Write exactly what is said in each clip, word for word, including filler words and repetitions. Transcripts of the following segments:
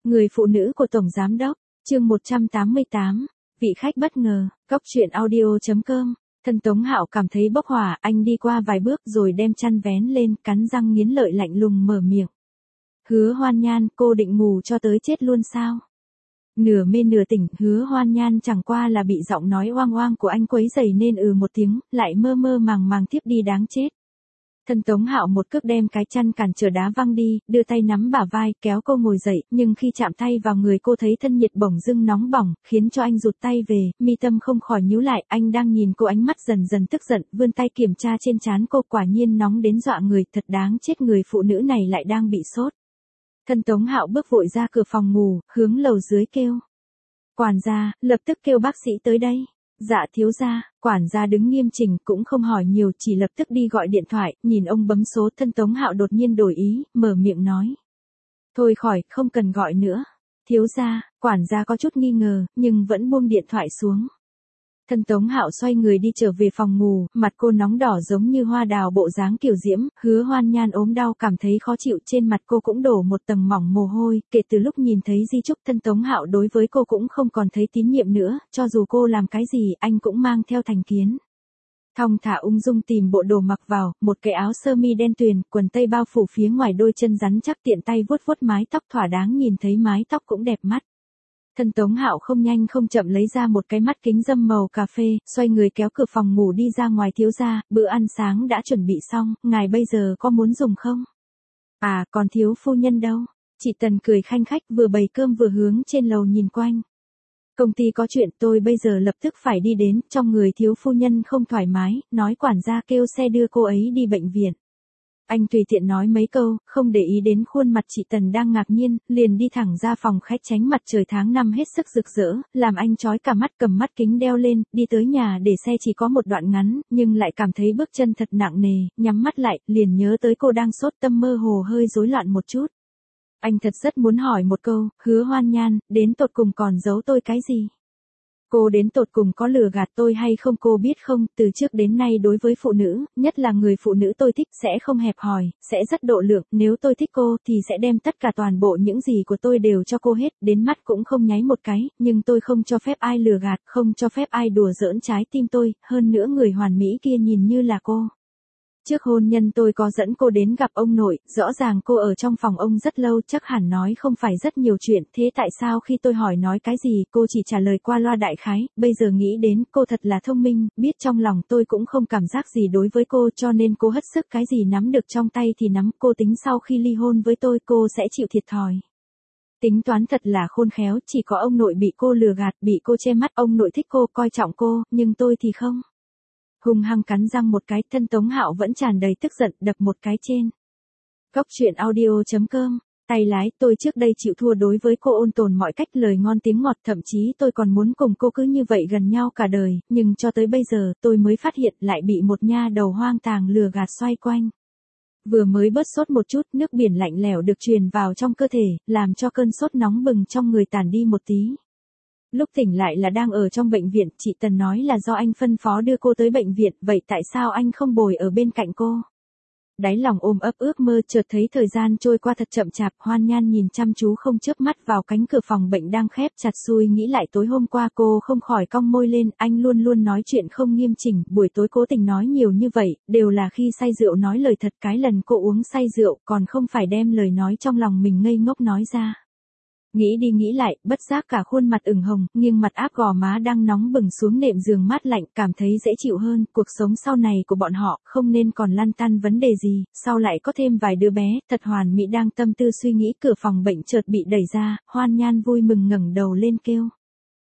Người phụ nữ của Tổng Giám Đốc, chương một trăm tám mươi tám, vị khách bất ngờ, góc chuyện audio.com. Thân Tống Hạo cảm thấy bốc hỏa, anh đi qua vài bước rồi đem chăn vén lên, cắn răng nghiến lợi lạnh lùng mở miệng. Hứa Hoan Nhan, cô định ngủ cho tới chết luôn sao? Nửa mê nửa tỉnh, Hứa Hoan Nhan chẳng qua là bị giọng nói oang oang của anh quấy rầy nên ừ một tiếng, lại mơ mơ màng màng tiếp đi đáng chết. Thân Tống Hạo một cước đem cái chăn cản trở đá văng đi, đưa tay nắm bả vai, kéo cô ngồi dậy, nhưng khi chạm tay vào người cô thấy thân nhiệt bỗng dưng nóng bỏng, khiến cho anh rụt tay về, mi tâm không khỏi nhíu lại, anh đang nhìn cô ánh mắt dần dần tức giận, vươn tay kiểm tra trên trán cô, quả nhiên nóng đến dọa người, thật đáng chết, người phụ nữ này lại đang bị sốt. Thân Tống Hạo bước vội ra cửa phòng ngủ, hướng lầu dưới kêu. Quản gia, lập tức kêu bác sĩ tới đây. Dạ thiếu gia, quản gia đứng nghiêm chỉnh cũng không hỏi nhiều, chỉ lập tức đi gọi điện thoại, nhìn ông bấm số. Thân Tống Hạo đột nhiên đổi ý, mở miệng nói. Thôi khỏi, không cần gọi nữa. Thiếu gia, quản gia có chút nghi ngờ, nhưng vẫn buông điện thoại xuống. Thân Tống Hạo xoay người đi trở về phòng ngủ, mặt cô nóng đỏ giống như hoa đào, bộ dáng kiều diễm. Hứa Hoan Nhan ốm đau cảm thấy khó chịu, trên mặt cô cũng đổ một tầng mỏng mồ hôi, kể từ lúc nhìn thấy di chúc Thân Tống Hạo đối với cô cũng không còn thấy tín nhiệm nữa, cho dù cô làm cái gì anh cũng mang theo thành kiến. Thong thả ung dung tìm bộ đồ mặc vào, một cái áo sơ mi đen tuyền, quần tây bao phủ phía ngoài, đôi chân rắn chắc, tiện tay vuốt vuốt mái tóc thỏa đáng, nhìn thấy mái tóc cũng đẹp mắt. Thân Tống Hạo không nhanh không chậm lấy ra một cái mắt kính râm màu cà phê, xoay người kéo cửa phòng ngủ đi ra ngoài. Thiếu gia, bữa ăn sáng đã chuẩn bị xong, ngài bây giờ có muốn dùng không? À, còn thiếu phu nhân đâu? Chị Tần cười khanh khách, vừa bày cơm vừa hướng trên lầu nhìn quanh. Công ty có chuyện, tôi bây giờ lập tức phải đi đến, trong người thiếu phu nhân không thoải mái, nói quản gia kêu xe đưa cô ấy đi bệnh viện. Anh tùy tiện nói mấy câu, không để ý đến khuôn mặt chị Tần đang ngạc nhiên, liền đi thẳng ra phòng khách, tránh mặt trời tháng năm hết sức rực rỡ, làm anh chói cả mắt, cầm mắt kính đeo lên, đi tới nhà để xe chỉ có một đoạn ngắn, nhưng lại cảm thấy bước chân thật nặng nề, nhắm mắt lại, liền nhớ tới cô đang sốt, tâm mơ hồ hơi rối loạn một chút. Anh thật rất muốn hỏi một câu, Hứa Hoan Nhan, đến tột cùng còn giấu tôi cái gì? Cô đến tột cùng có lừa gạt tôi hay không? Cô biết không, từ trước đến nay đối với phụ nữ, nhất là người phụ nữ tôi thích, sẽ không hẹp hòi, sẽ rất độ lượng, nếu tôi thích cô thì sẽ đem tất cả toàn bộ những gì của tôi đều cho cô hết, đến mắt cũng không nháy một cái, nhưng tôi không cho phép ai lừa gạt, không cho phép ai đùa giỡn trái tim tôi, hơn nữa người hoàn mỹ kia nhìn như là cô. Trước hôn nhân tôi có dẫn cô đến gặp ông nội, rõ ràng cô ở trong phòng ông rất lâu, chắc hẳn nói không phải rất nhiều chuyện, thế tại sao khi tôi hỏi nói cái gì, cô chỉ trả lời qua loa đại khái, bây giờ nghĩ đến, cô thật là thông minh, biết trong lòng tôi cũng không cảm giác gì đối với cô, cho nên cô hất sức cái gì nắm được trong tay thì nắm, cô tính sau khi ly hôn với tôi cô sẽ chịu thiệt thòi. Tính toán thật là khôn khéo, chỉ có ông nội bị cô lừa gạt, bị cô che mắt, ông nội thích cô, coi trọng cô, nhưng tôi thì không. Hung hăng cắn răng một cái, Thân Tống Hạo vẫn tràn đầy tức giận, đập một cái trên. Góc chuyện audio.com, tay lái, tôi trước đây chịu thua đối với cô ôn tồn mọi cách, lời ngon tiếng ngọt, thậm chí tôi còn muốn cùng cô cứ như vậy gần nhau cả đời, nhưng cho tới bây giờ tôi mới phát hiện lại bị một nha đầu hoang tàng lừa gạt xoay quanh. Vừa mới bớt sốt một chút, nước biển lạnh lẽo được truyền vào trong cơ thể, làm cho cơn sốt nóng bừng trong người tàn đi một tí. Lúc tỉnh lại là đang ở trong bệnh viện, chị Tần nói là do anh phân phó đưa cô tới bệnh viện, vậy tại sao anh không bồi ở bên cạnh cô? Đáy lòng ôm ấp ước mơ, chợt thấy thời gian trôi qua thật chậm chạp, Hoan Nhan nhìn chăm chú không chớp mắt vào cánh cửa phòng bệnh đang khép chặt, xui nghĩ lại tối hôm qua cô không khỏi cong môi lên, anh luôn luôn nói chuyện không nghiêm chỉnh, buổi tối cố tình nói nhiều như vậy, đều là khi say rượu nói lời thật, cái lần cô uống say rượu còn không phải đem lời nói trong lòng mình ngây ngốc nói ra. Nghĩ đi nghĩ lại, bất giác cả khuôn mặt ửng hồng, nghiêng mặt áp gò má đang nóng bừng xuống nệm giường mát lạnh, cảm thấy dễ chịu hơn, cuộc sống sau này của bọn họ, không nên còn lăn tăn vấn đề gì, sau lại có thêm vài đứa bé, thật hoàn mỹ. Đang tâm tư suy nghĩ, cửa phòng bệnh chợt bị đẩy ra, Hoan Nhan vui mừng ngẩng đầu lên kêu.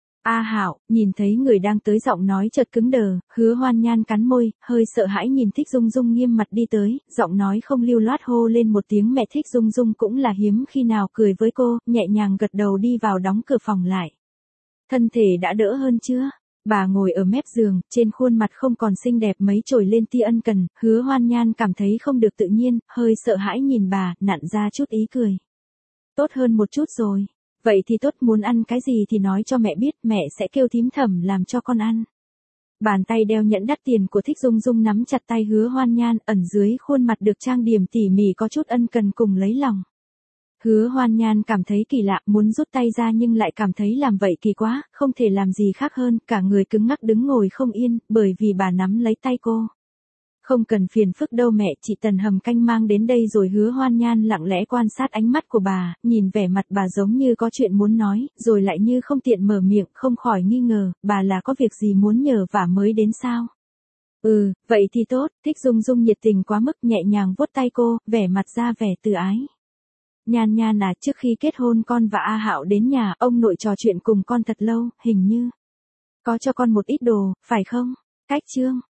A Hạo, nhìn thấy người đang tới, giọng nói chợt cứng đờ, Hứa Hoan Nhan cắn môi, hơi sợ hãi nhìn Thích Dung Dung nghiêm mặt đi tới, giọng nói không lưu loát hô lên một tiếng mẹ. Thích Dung Dung cũng là hiếm khi nào cười với cô, nhẹ nhàng gật đầu đi vào đóng cửa phòng lại. Thân thể đã đỡ hơn chưa? Bà ngồi ở mép giường, trên khuôn mặt không còn xinh đẹp mấy, trồi lên tia ân cần, Hứa Hoan Nhan cảm thấy không được tự nhiên, hơi sợ hãi nhìn bà, nặn ra chút ý cười. Tốt hơn một chút rồi. Vậy thì tốt, muốn ăn cái gì thì nói cho mẹ biết, mẹ sẽ kêu thím Thẩm làm cho con ăn. Bàn tay đeo nhẫn đắt tiền của Thích Dung Dung nắm chặt tay Hứa Hoan Nhan, ẩn dưới khuôn mặt được trang điểm tỉ mỉ có chút ân cần cùng lấy lòng. Hứa Hoan Nhan cảm thấy kỳ lạ, muốn rút tay ra nhưng lại cảm thấy làm vậy kỳ quá, không thể làm gì khác hơn, cả người cứng ngắc đứng ngồi không yên, bởi vì bà nắm lấy tay cô. Không cần phiền phức đâu mẹ, chị Tần hầm canh mang đến đây rồi. Hứa Hoan Nhan lặng lẽ quan sát ánh mắt của bà, nhìn vẻ mặt bà giống như có chuyện muốn nói, rồi lại như không tiện mở miệng, không khỏi nghi ngờ, bà là có việc gì muốn nhờ vả mới đến sao? Ừ, vậy thì tốt. Thích Dung Dung nhiệt tình quá mức, nhẹ nhàng vuốt tay cô, vẻ mặt ra vẻ từ ái. Nhan Nhan à, trước khi kết hôn con và A Hạo đến nhà, ông nội trò chuyện cùng con thật lâu, hình như có cho con một ít đồ, phải không? Cách chương